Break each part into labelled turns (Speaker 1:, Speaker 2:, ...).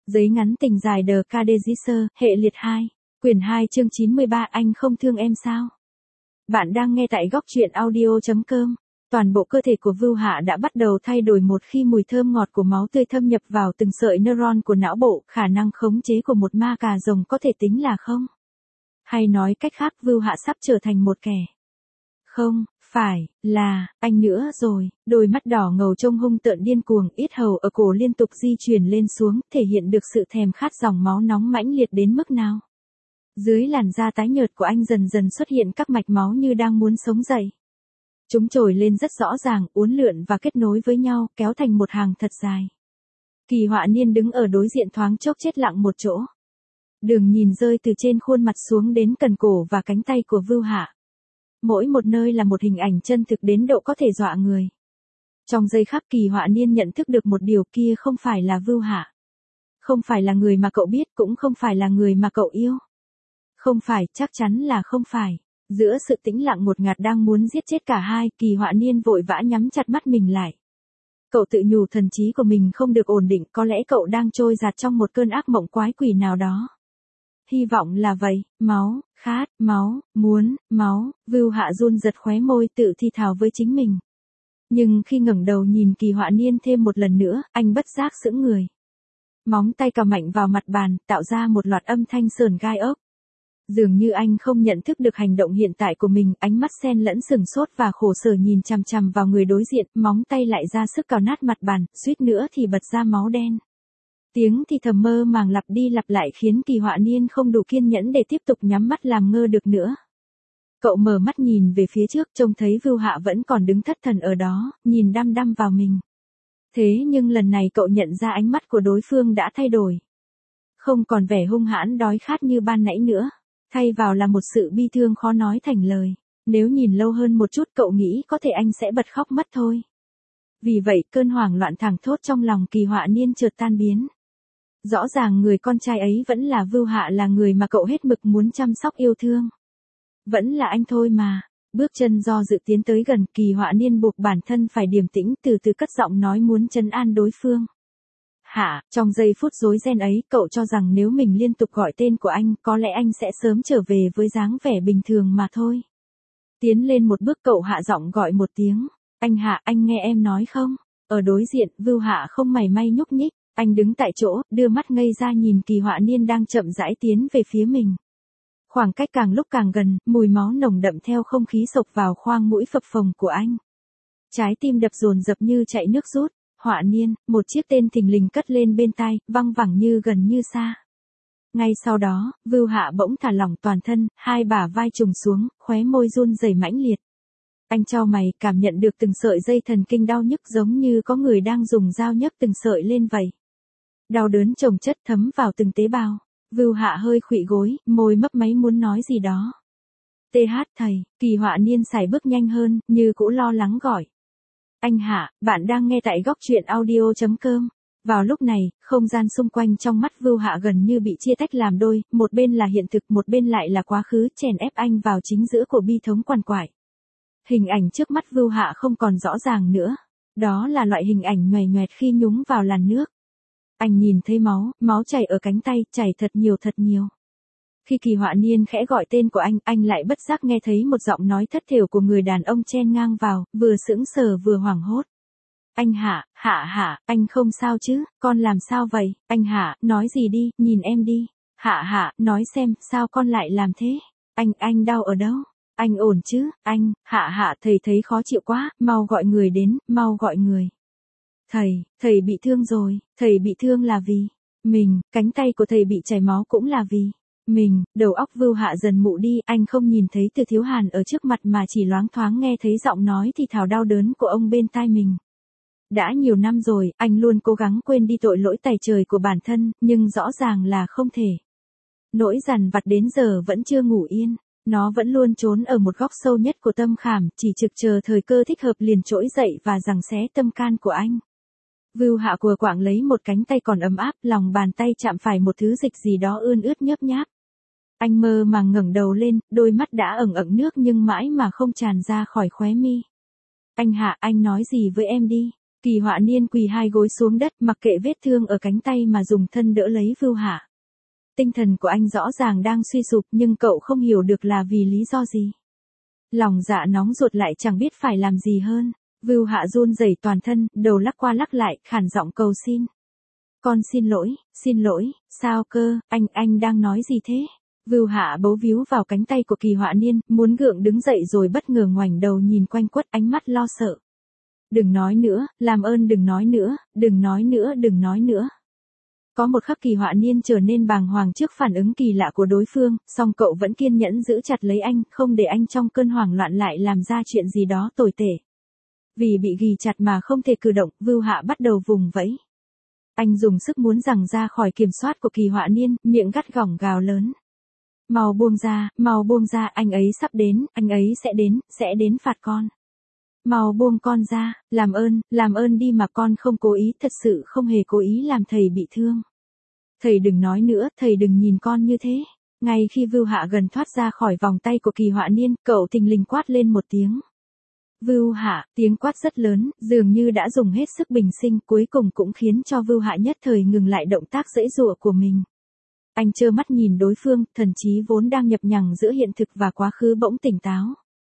Speaker 1: Giấy ngắn tình dài The Cadegisser, hệ liệt 2, quyển 2 chương 93 anh không thương em sao? Bạn đang nghe tại góc truyện audio.com. Toàn bộ cơ thể của Vưu Hạ đã bắt đầu thay đổi một khi mùi thơm ngọt của máu tươi thâm nhập vào từng sợi neuron của não bộ, khả năng khống chế của một ma cà rồng có thể tính là không. Hay nói cách khác, Vưu Hạ sắp trở thành một kẻ. Không, phải, là, anh nữa rồi, đôi mắt đỏ ngầu trông hung tợn điên cuồng, yết hầu ở cổ liên tục di chuyển lên xuống, thể hiện được sự thèm khát dòng máu nóng mãnh liệt đến mức nào. Dưới làn da tái nhợt của anh dần dần xuất hiện các mạch máu như đang muốn sống dậy. Chúng trồi lên rất rõ ràng, uốn lượn và kết nối với nhau, kéo thành một hàng thật dài. Kỳ Họa Niên đứng ở đối diện thoáng chốc chết lặng một chỗ. Đường nhìn rơi từ trên khuôn mặt xuống đến cần cổ và cánh tay của Vưu Hạ. Mỗi một nơi là một hình ảnh chân thực đến độ có thể dọa người. Trong giây khắc Kỳ Họa Niên nhận thức được một điều, kia không phải là Vưu Hạ. Không phải là người mà cậu biết, cũng không phải là người mà cậu yêu. Không phải, chắc chắn là không phải. Giữa sự tĩnh lặng ngột ngạt đang muốn giết chết cả hai, Kỳ Họa Niên vội vã nhắm chặt mắt mình lại. Cậu tự nhủ thần trí của mình không được ổn định, có lẽ cậu đang trôi dạt trong một cơn ác mộng quái quỷ nào đó. Hy vọng là vậy, máu, khát, máu, muốn, máu, Vưu Hạ run giật khóe môi tự thi thào với chính mình. Nhưng khi ngẩng đầu nhìn Kỳ Họa Niên thêm một lần nữa, anh bất giác sững người. Móng tay cào mạnh vào mặt bàn, tạo ra một loạt âm thanh sờn gai ốc. Dường như anh không nhận thức được hành động hiện tại của mình, ánh mắt xen lẫn sừng sốt và khổ sở nhìn chằm chằm vào người đối diện, móng tay lại ra sức cào nát mặt bàn, suýt nữa thì bật ra máu đen. Tiếng thì thầm mơ màng lặp đi lặp lại khiến Kỳ Họa Niên không đủ kiên nhẫn để tiếp tục nhắm mắt làm ngơ được nữa. Cậu mở mắt nhìn về phía trước, trông thấy Vưu Hạ vẫn còn đứng thất thần ở đó, nhìn đăm đăm vào mình. Thế nhưng lần này cậu nhận ra ánh mắt của đối phương đã thay đổi. Không còn vẻ hung hãn đói khát như ban nãy nữa. Thay vào là một sự bi thương khó nói thành lời. Nếu nhìn lâu hơn một chút cậu nghĩ có thể anh sẽ bật khóc mất thôi. Vì vậy cơn hoảng loạn thảng thốt trong lòng Kỳ Họa Niên chợt tan biến. Rõ ràng người con trai ấy vẫn là Vưu Hạ, là người mà cậu hết mực muốn chăm sóc yêu thương. Vẫn là anh thôi mà. Bước chân do dự tiến tới gần, Kỳ Họa Niên buộc bản thân phải điềm tĩnh, từ từ cất giọng nói muốn trấn an đối phương. Hạ, trong giây phút rối ren ấy, cậu cho rằng nếu mình liên tục gọi tên của anh, có lẽ anh sẽ sớm trở về với dáng vẻ bình thường mà thôi. Tiến lên một bước, cậu hạ giọng gọi một tiếng. Anh Hạ, anh nghe em nói không? Ở đối diện, Vưu Hạ không mảy may nhúc nhích. Anh đứng tại chỗ, đưa mắt ngây ra nhìn Kỳ Họa Niên đang chậm rãi tiến về phía mình. Khoảng cách càng lúc càng gần, mùi máu nồng đậm theo không khí xộc vào khoang mũi phập phồng của anh. Trái tim đập dồn dập như chạy nước rút. Họa Niên, một chiếc tên thình lình cất lên bên tai, văng vẳng như gần như xa. Ngay sau đó, Vưu Hạ bỗng thả lỏng toàn thân, hai bả vai trùng xuống, khóe môi run rẩy mãnh liệt. Anh chau mày, cảm nhận được từng sợi dây thần kinh đau nhức giống như có người đang dùng dao nhấc từng sợi lên vậy. Đau đớn chồng chất thấm vào từng tế bào. Vưu Hạ hơi khuỵu gối, môi mấp máy muốn nói gì đó. Thầy, Kỳ Họa Niên sải bước nhanh hơn, như cũ lo lắng gọi. Anh Hạ, bạn đang nghe tại góc truyện audio.com. Vào lúc này, không gian xung quanh trong mắt Vưu Hạ gần như bị chia tách làm đôi, một bên là hiện thực, một bên lại là quá khứ, chèn ép anh vào chính giữa của bi thống quằn quại. Hình ảnh trước mắt Vưu Hạ không còn rõ ràng nữa. Đó là loại hình ảnh nhoẻn nhoẹt khi nhúng vào làn nước. Anh nhìn thấy máu chảy ở cánh tay, chảy thật nhiều thật nhiều. Khi Kỳ Họa Niên khẽ gọi tên của anh lại bất giác nghe thấy một giọng nói thất thểu của người đàn ông chen ngang vào, vừa sững sờ vừa hoảng hốt. Anh Hạ, Hạ, anh không sao chứ, con làm sao vậy? Anh Hạ, nói gì đi, nhìn em đi. Hạ, nói xem, sao con lại làm thế? Anh đau ở đâu? Anh ổn chứ? Anh, Hạ, thầy thấy khó chịu quá, mau gọi người đến, mau gọi người. Thầy bị thương rồi, thầy bị thương là vì mình, cánh tay của thầy bị chảy máu cũng là vì mình. Đầu óc Vưu Hạ dần mụ đi, anh không nhìn thấy Từ Thiếu Hàn ở trước mặt mà chỉ loáng thoáng nghe thấy giọng nói thì thào đau đớn của ông bên tai mình. Đã nhiều năm rồi, anh luôn cố gắng quên đi tội lỗi tày trời của bản thân, nhưng rõ ràng là không thể. Nỗi dằn vặt đến giờ vẫn chưa ngủ yên, nó vẫn luôn trốn ở một góc sâu nhất của tâm khảm, chỉ trực chờ thời cơ thích hợp liền trỗi dậy và giằng xé tâm can của anh. Vưu Hạ cùa quạng lấy một cánh tay còn ấm áp, lòng bàn tay chạm phải một thứ dịch gì đó ươn ướt nhớp nháp. Anh mơ màng ngẩng đầu lên, đôi mắt đã ẩn ẩn nước nhưng mãi mà không tràn ra khỏi khóe mi. Anh Hạ, anh nói gì với em đi. Kỳ Họa Niên quỳ hai gối xuống đất, mặc kệ vết thương ở cánh tay mà dùng thân đỡ lấy Vưu Hạ. Tinh thần của anh rõ ràng đang suy sụp nhưng cậu không hiểu được là vì lý do gì. Lòng dạ nóng ruột lại chẳng biết phải làm gì hơn. Vưu Hạ run rẩy toàn thân, đầu lắc qua lắc lại, khản giọng cầu xin. Con xin lỗi, sao cơ, anh đang nói gì thế? Vưu Hạ bấu víu vào cánh tay của Kỳ Họa Niên, muốn gượng đứng dậy rồi bất ngờ ngoảnh đầu nhìn quanh quất, ánh mắt lo sợ. Đừng nói nữa, làm ơn đừng nói nữa, đừng nói nữa. Có một khắc Kỳ Họa Niên trở nên bàng hoàng trước phản ứng kỳ lạ của đối phương, song cậu vẫn kiên nhẫn giữ chặt lấy anh, không để anh trong cơn hoảng loạn lại làm ra chuyện gì đó tồi tệ. Vì bị ghì chặt mà không thể cử động, Vưu Hạ bắt đầu vùng vẫy. Anh dùng sức muốn giằng ra khỏi kiểm soát của Kỳ Họa Niên, miệng gắt gỏng gào lớn. Mau buông ra, anh ấy sắp đến, anh ấy sẽ đến phạt con. Mau buông con ra, làm ơn đi mà con không cố ý, thật sự không hề cố ý làm thầy bị thương. Thầy đừng nói nữa, thầy đừng nhìn con như thế. Ngay khi Vưu Hạ gần thoát ra khỏi vòng tay của Kỳ Họa Niên, cậu thình lình quát lên một tiếng. Vưu Hạ, tiếng quát rất lớn, dường như đã dùng hết sức bình sinh, cuối cùng cũng khiến cho Vưu Hạ nhất thời ngừng lại động tác giãy giụa của mình. Anh trơ mắt nhìn đối phương, thần trí vốn đang nhập nhằng giữa hiện thực và quá khứ bỗng tỉnh táo.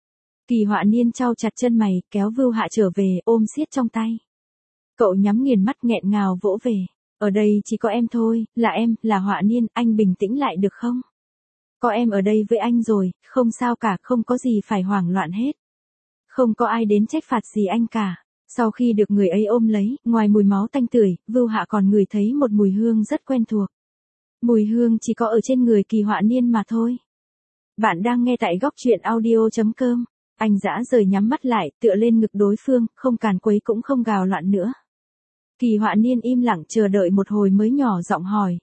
Speaker 1: Kỳ Họa Niên chau chặt chân mày, kéo Vưu Hạ trở về, ôm siết trong tay. Cậu nhắm nghiền mắt nghẹn ngào vỗ về. Ở đây chỉ có em thôi, là Họa Niên, anh bình tĩnh lại được không? Có em ở đây với anh rồi, không sao cả, không có gì phải hoảng loạn hết. Không có ai đến trách phạt gì anh cả. Sau khi được người ấy ôm lấy, ngoài mùi máu tanh tưởi, Vưu Hạ còn ngửi thấy một mùi hương rất quen thuộc. Mùi hương chỉ có ở trên người Kỳ Họa Niên mà thôi. Bạn đang nghe tại góc truyện audio.com. Anh dã rời nhắm mắt lại, tựa lên ngực đối phương, không càn quấy cũng không gào loạn nữa. Kỳ Họa Niên im lặng chờ đợi một hồi mới nhỏ giọng hỏi.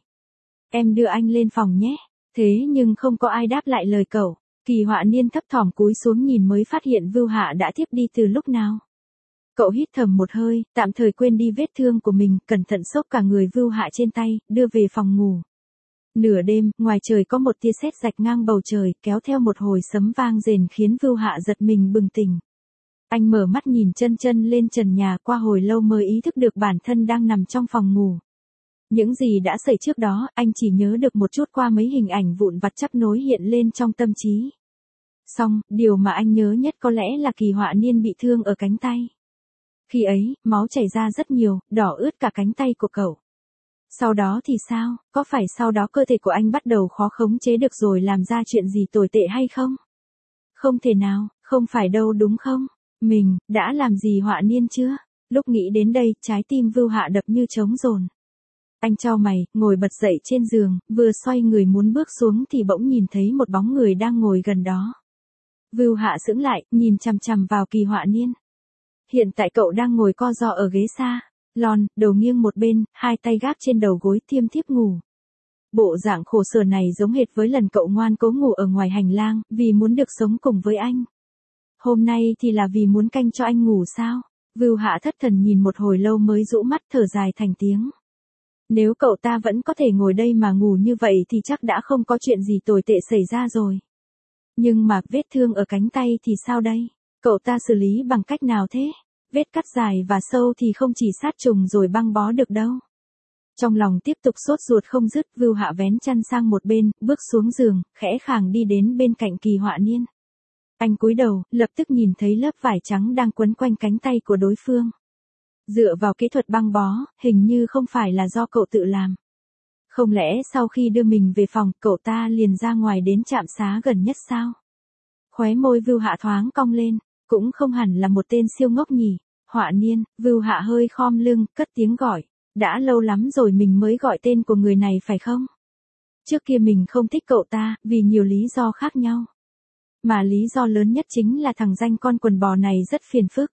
Speaker 1: Em đưa anh lên phòng nhé. Thế nhưng không có ai đáp lại lời cậu. Kỳ Họa Niên thấp thỏm cúi xuống nhìn mới phát hiện Vưu Hạ đã thiếp đi từ lúc nào. Cậu hít thầm một hơi, tạm thời quên đi vết thương của mình, cẩn thận xốc cả người Vưu Hạ trên tay, đưa về phòng ngủ. Nửa đêm, ngoài trời có một tia sét rạch ngang bầu trời, kéo theo một hồi sấm vang rền khiến Vưu Hạ giật mình bừng tỉnh. Anh mở mắt nhìn chân lên trần nhà, qua hồi lâu mới ý thức được bản thân đang nằm trong phòng ngủ. Những gì đã xảy trước đó, anh chỉ nhớ được một chút qua mấy hình ảnh vụn vặt chắp nối hiện lên trong tâm trí. Song, điều mà anh nhớ nhất có lẽ là Kỳ Họa Niên bị thương ở cánh tay. Khi ấy, máu chảy ra rất nhiều, đỏ ướt cả cánh tay của cậu. Sau đó thì sao, có phải sau đó cơ thể của anh bắt đầu khó khống chế được rồi làm ra chuyện gì tồi tệ hay không? Không thể nào, không phải đâu đúng không? Mình, đã làm gì Họa Niên chưa? Lúc nghĩ đến đây, trái tim Vưu Hạ đập như trống dồn. Anh chau mày, ngồi bật dậy trên giường, vừa xoay người muốn bước xuống thì bỗng nhìn thấy một bóng người đang ngồi gần đó. Vưu Hạ sững lại, nhìn chằm chằm vào Kỳ Họa Niên. Hiện tại cậu đang ngồi co ro ở ghế salon, đầu nghiêng một bên, hai tay gác trên đầu gối thiêm thiếp ngủ. Bộ dạng khổ sở này giống hệt với lần cậu ngoan cố ngủ ở ngoài hành lang, vì muốn được sống cùng với anh. Hôm nay thì là vì muốn canh cho anh ngủ sao? Vưu Hạ thất thần nhìn một hồi lâu mới rũ mắt thở dài thành tiếng. Nếu cậu ta vẫn có thể ngồi đây mà ngủ như vậy thì chắc đã không có chuyện gì tồi tệ xảy ra rồi. Nhưng mà vết thương ở cánh tay thì sao đây? Cậu ta xử lý bằng cách nào thế? Vết cắt dài và sâu thì không chỉ sát trùng rồi băng bó được đâu. Trong lòng tiếp tục sốt ruột không dứt, Vưu Hạ vén chăn sang một bên, bước xuống giường, khẽ khàng đi đến bên cạnh Kỳ Họa Niên. Anh cúi đầu, lập tức nhìn thấy lớp vải trắng đang quấn quanh cánh tay của đối phương. Dựa vào kỹ thuật băng bó, hình như không phải là do cậu tự làm. Không lẽ sau khi đưa mình về phòng, cậu ta liền ra ngoài đến trạm xá gần nhất sao? Khóe môi Vưu Hạ thoáng cong lên, cũng không hẳn là một tên siêu ngốc nhỉ. Họa Niên, Vưu Hạ hơi khom lưng, cất tiếng gọi. Đã lâu lắm rồi mình mới gọi tên của người này phải không? Trước kia mình không thích cậu ta, vì nhiều lý do khác nhau. Mà lý do lớn nhất chính là thằng danh con quần bò này rất phiền phức.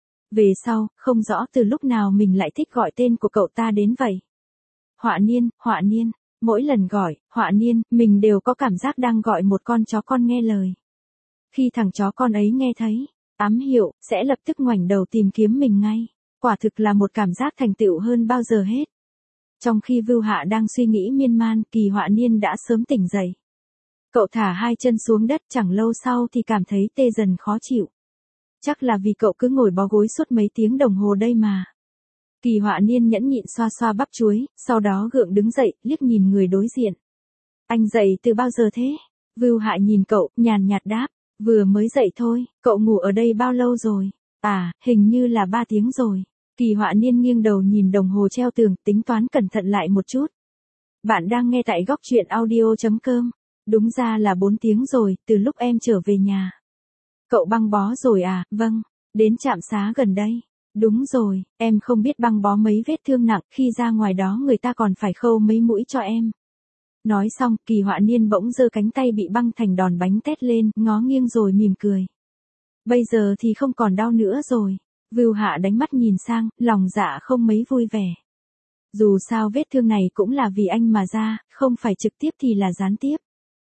Speaker 1: Về sau, không rõ từ lúc nào mình lại thích gọi tên của cậu ta đến vậy. Họa Niên, mỗi lần gọi, Họa Niên, mình đều có cảm giác đang gọi một con chó con nghe lời. Khi thằng chó con ấy nghe thấy, ám hiệu, sẽ lập tức ngoảnh đầu tìm kiếm mình ngay. Quả thực là một cảm giác thành tựu hơn bao giờ hết. Trong khi Vưu Hạ đang suy nghĩ miên man, Kỳ Họa Niên đã sớm tỉnh dậy. Cậu thả hai chân xuống đất, chẳng lâu sau thì cảm thấy tê dần khó chịu. Chắc là vì cậu cứ ngồi bó gối suốt mấy tiếng đồng hồ đây mà. Kỳ Họa Niên nhẫn nhịn xoa xoa bắp chuối, sau đó gượng đứng dậy, liếc nhìn người đối diện. Anh dậy từ bao giờ thế? Vưu Hạ nhìn cậu, nhàn nhạt đáp. Vừa mới dậy thôi, cậu ngủ ở đây bao lâu rồi? À, hình như là 3 tiếng rồi. Kỳ Họa Niên nghiêng đầu nhìn đồng hồ treo tường, tính toán cẩn thận lại một chút. Bạn đang nghe tại góc truyện audio.com. Đúng ra là 4 tiếng rồi, từ lúc em trở về nhà. Cậu băng bó rồi à? Vâng. Đến trạm xá gần đây. Đúng rồi, em không biết băng bó mấy vết thương nặng, khi ra ngoài đó người ta còn phải khâu mấy mũi cho em. Nói xong, Kỳ Họa Niên bỗng giơ cánh tay bị băng thành đòn bánh tét lên, ngó nghiêng rồi mỉm cười. Bây giờ thì không còn đau nữa rồi. Vưu Hạ đánh mắt nhìn sang, lòng dạ không mấy vui vẻ. Dù sao vết thương này cũng là vì anh mà ra, không phải trực tiếp thì là gián tiếp.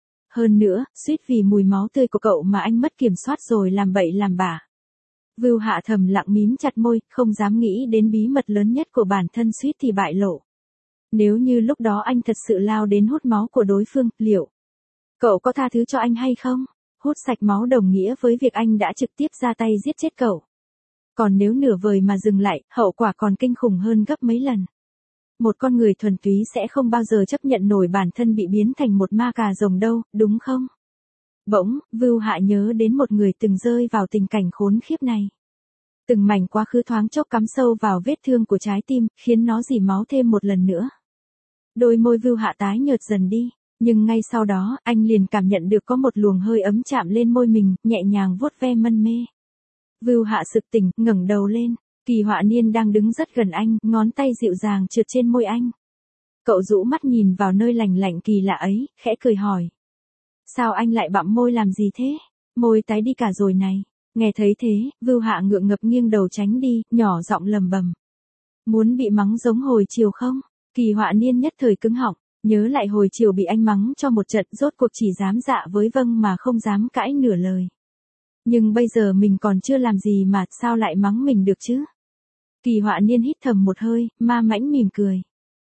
Speaker 1: Hơn nữa, suýt vì mùi máu tươi của cậu mà anh mất kiểm soát rồi làm bậy làm bạ. Vưu Hạ thầm lặng mím chặt môi, không dám nghĩ đến bí mật lớn nhất của bản thân suýt thì bại lộ. Nếu như lúc đó anh thật sự lao đến hút máu của đối phương, liệu cậu có tha thứ cho anh hay không? Hút sạch máu đồng nghĩa với việc anh đã trực tiếp ra tay giết chết cậu. Còn nếu nửa vời mà dừng lại, hậu quả còn kinh khủng hơn gấp mấy lần. Một con người thuần túy sẽ không bao giờ chấp nhận nổi bản thân bị biến thành một ma cà rồng đâu, đúng không? Bỗng, Vưu Hạ nhớ đến một người từng rơi vào tình cảnh khốn khiếp này. Từng mảnh quá khứ thoáng chốc cắm sâu vào vết thương của trái tim, khiến nó rỉ máu thêm một lần nữa. Đôi môi Vưu Hạ tái nhợt dần đi, nhưng ngay sau đó, anh liền cảm nhận được có một luồng hơi ấm chạm lên môi mình, nhẹ nhàng vuốt ve mân mê. Vưu Hạ sực tỉnh, ngẩng đầu lên, Kỳ Họa Niên đang đứng rất gần anh, ngón tay dịu dàng trượt trên môi anh. Cậu rũ mắt nhìn vào nơi lành lạnh kỳ lạ ấy, khẽ cười hỏi. Sao anh lại bặm môi làm gì thế? Môi tái đi cả rồi này. Nghe thấy thế, Vưu Hạ ngượng ngập nghiêng đầu tránh đi, nhỏ giọng lầm bầm. Muốn bị mắng giống hồi chiều không? Kỳ Họa Niên nhất thời cứng họng, nhớ lại hồi chiều bị anh mắng cho một trận, rốt cuộc chỉ dám dạ với vâng mà không dám cãi nửa lời. Nhưng bây giờ mình còn chưa làm gì mà sao lại mắng mình được chứ? Kỳ Họa Niên hít thầm một hơi, ma mãnh mỉm cười.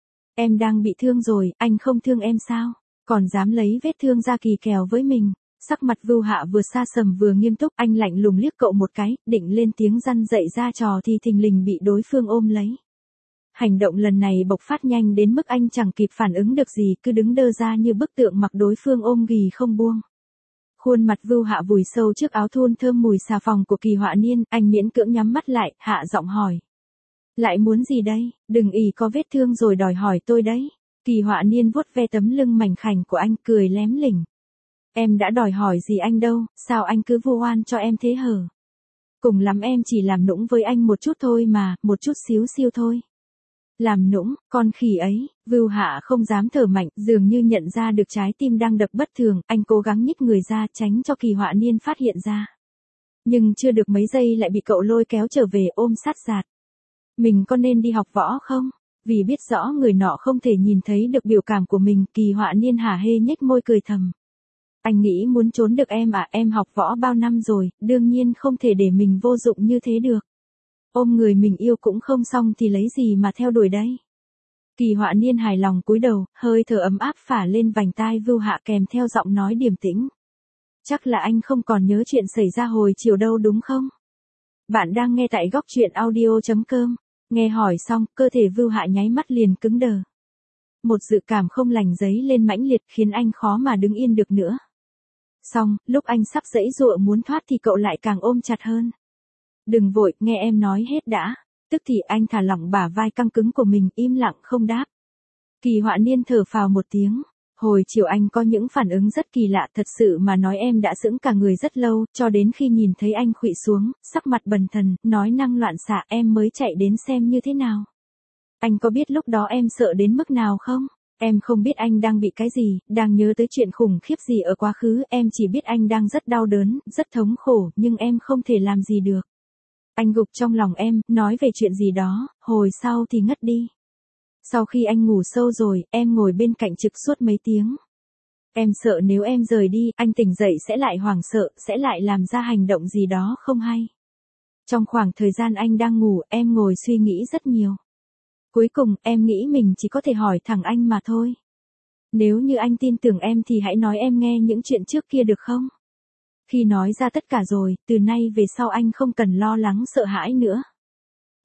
Speaker 1: Em đang bị thương rồi, anh không thương em sao? Còn dám lấy vết thương ra kỳ kèo với mình. Sắc mặt Vưu Hạ vừa xa sầm vừa nghiêm túc, anh lạnh lùng liếc cậu một cái, định lên tiếng răn dậy ra trò thì thình lình bị đối phương ôm lấy. Hành động lần này bộc phát nhanh đến mức anh chẳng kịp phản ứng được gì, cứ đứng đơ ra như bức tượng mặc đối phương ôm ghì không buông. Khuôn mặt Vưu Hạ vùi sâu trước áo thun thơm mùi xà phòng của Kỳ Họa Niên, anh miễn cưỡng nhắm mắt lại, hạ giọng hỏi. Lại muốn gì đây, đừng ỷ có vết thương rồi đòi hỏi tôi đấy. Kỳ Họa Niên vuốt ve tấm lưng mảnh khảnh của anh, cười lém lỉnh. Em đã đòi hỏi gì anh đâu, sao anh cứ vu oan cho em thế hở? Cùng lắm em chỉ làm nũng với anh một chút thôi mà, một chút xíu xiu thôi. Làm nũng, con khỉ ấy, Vưu Hạ không dám thở mạnh, dường như nhận ra được trái tim đang đập bất thường, anh cố gắng nhích người ra tránh cho Kỳ Họa Niên phát hiện ra. Nhưng chưa được mấy giây lại bị cậu lôi kéo trở về ôm sát giạt. Mình có nên đi học võ không? Vì biết rõ người nọ không thể nhìn thấy được biểu cảm của mình, Kỳ Họa Niên hả hê nhếch môi cười thầm. Anh nghĩ muốn trốn được em à, em học võ bao năm rồi, đương nhiên không thể để mình vô dụng như thế được. Ôm người mình yêu cũng không xong thì lấy gì mà theo đuổi đây. Kỳ Họa Niên hài lòng cúi đầu, hơi thở ấm áp phả lên vành tai Vưu Hạ kèm theo giọng nói điềm tĩnh. Chắc là anh không còn nhớ chuyện xảy ra hồi chiều đâu đúng không? Bạn đang nghe tại góc truyện audio.com. Nghe hỏi xong, cơ thể Vưu Hạ nháy mắt liền cứng đờ. Một dự cảm không lành dấy lên mãnh liệt khiến anh khó mà đứng yên được nữa. Xong, lúc anh sắp giãy giụa muốn thoát thì cậu lại càng ôm chặt hơn. Đừng vội, nghe em nói hết đã. Tức thì anh thả lỏng bả vai căng cứng của mình, im lặng không đáp. Kỳ Họa Niên thở phào một tiếng. Hồi chiều anh có những phản ứng rất kỳ lạ, thật sự mà nói em đã sững cả người rất lâu, cho đến khi nhìn thấy anh khuỵu xuống, sắc mặt bần thần, nói năng loạn xạ, em mới chạy đến xem như thế nào. Anh có biết lúc đó em sợ đến mức nào không? Em không biết anh đang bị cái gì, đang nhớ tới chuyện khủng khiếp gì ở quá khứ, em chỉ biết anh đang rất đau đớn, rất thống khổ, nhưng em không thể làm gì được. Anh gục trong lòng em, nói về chuyện gì đó, hồi sau thì ngất đi. Sau khi anh ngủ sâu rồi, em ngồi bên cạnh trực suốt mấy tiếng. Em sợ nếu em rời đi, anh tỉnh dậy sẽ lại hoảng sợ, sẽ lại làm ra hành động gì đó không hay. Trong khoảng thời gian anh đang ngủ, em ngồi suy nghĩ rất nhiều. Cuối cùng, em nghĩ mình chỉ có thể hỏi thẳng anh mà thôi. Nếu như anh tin tưởng em thì hãy nói em nghe những chuyện trước kia được không? Khi nói ra tất cả rồi, từ nay về sau anh không cần lo lắng sợ hãi nữa.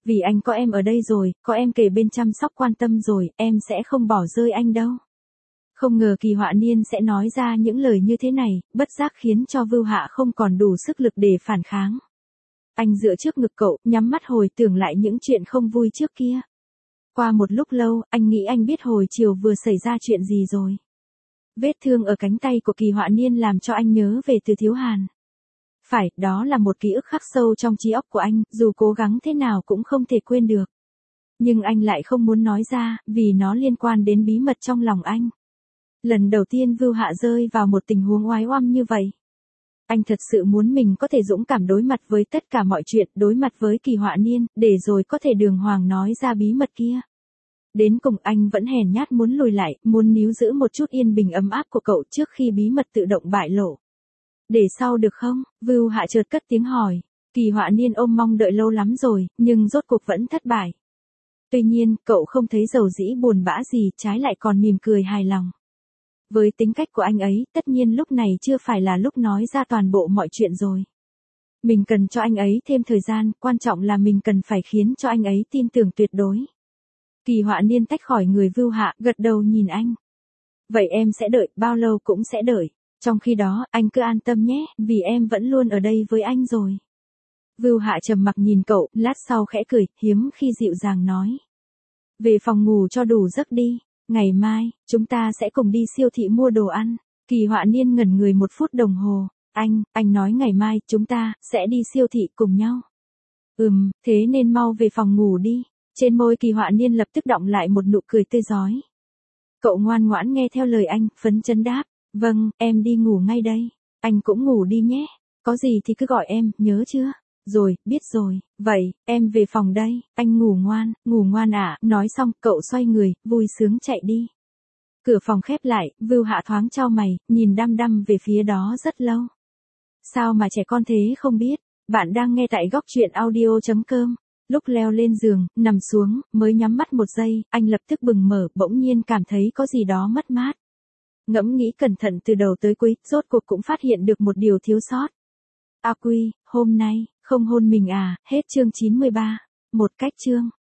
Speaker 1: Vì anh có em ở đây rồi, có em kề bên chăm sóc quan tâm rồi, em sẽ không bỏ rơi anh đâu. Không ngờ Kỳ Họa Niên sẽ nói ra những lời như thế này, bất giác khiến cho Vưu Hạ không còn đủ sức lực để phản kháng. Anh dựa trước ngực cậu, nhắm mắt hồi tưởng lại những chuyện không vui trước kia. Qua một lúc lâu, anh nghĩ anh biết hồi chiều vừa xảy ra chuyện gì rồi. Vết thương ở cánh tay của Kỳ Họa Niên làm cho anh nhớ về Từ Thiếu Hàn. Phải, đó là một ký ức khắc sâu trong trí óc của anh, dù cố gắng thế nào cũng không thể quên được. Nhưng anh lại không muốn nói ra, vì nó liên quan đến bí mật trong lòng anh. Lần đầu tiên Vưu Hạ rơi vào một tình huống oái oăm như vậy. Anh thật sự muốn mình có thể dũng cảm đối mặt với tất cả mọi chuyện, đối mặt với Kỳ Họa Niên, để rồi có thể đường hoàng nói ra bí mật kia. Đến cùng anh vẫn hèn nhát muốn lùi lại, muốn níu giữ một chút yên bình ấm áp của cậu trước khi bí mật tự động bại lộ. Để sau được không? Vưu Hạ chợt cất tiếng hỏi. Kỳ Họa Niên ôm mong đợi lâu lắm rồi, nhưng rốt cuộc vẫn thất bại. Tuy nhiên, cậu không thấy dầu dĩ buồn bã gì, trái lại còn mỉm cười hài lòng. Với tính cách của anh ấy, tất nhiên lúc này chưa phải là lúc nói ra toàn bộ mọi chuyện rồi. Mình cần cho anh ấy thêm thời gian, quan trọng là mình cần phải khiến cho anh ấy tin tưởng tuyệt đối. Kỳ Họa Niên tách khỏi người Vưu Hạ, gật đầu nhìn anh. Vậy em sẽ đợi, bao lâu cũng sẽ đợi. Trong khi đó, anh cứ an tâm nhé, vì em vẫn luôn ở đây với anh rồi. Vưu Hạ trầm mặc nhìn cậu, lát sau khẽ cười, hiếm khi dịu dàng nói. Về phòng ngủ cho đủ giấc đi. Ngày mai, chúng ta sẽ cùng đi siêu thị mua đồ ăn. Kỳ Họa Niên ngẩn người 1 phút đồng hồ. Anh nói ngày mai, chúng ta sẽ đi siêu thị cùng nhau. Thế nên mau về phòng ngủ đi. Trên môi Kỳ Họa Niên lập tức đọng lại một nụ cười tươi rói. Cậu ngoan ngoãn nghe theo lời anh, phấn chấn đáp. Vâng, em đi ngủ ngay đây. Anh cũng ngủ đi nhé. Có gì thì cứ gọi em, nhớ chưa? Rồi, biết rồi. Vậy, em về phòng đây. Anh ngủ ngoan à. Nói xong, cậu xoay người, vui sướng chạy đi. Cửa phòng khép lại, Vưu Hạ thoáng chau mày, nhìn đăm đăm về phía đó rất lâu. Sao mà trẻ con thế không biết? Bạn đang nghe tại góc truyện audio.com. Lúc leo lên giường, nằm xuống, mới nhắm mắt một giây, anh lập tức bừng mở, bỗng nhiên cảm thấy có gì đó mất mát. Ngẫm nghĩ cẩn thận từ đầu tới cuối, rốt cuộc cũng phát hiện được một điều thiếu sót. A Quy, hôm nay, không hôn mình à, hết chương 93. Một cách chương.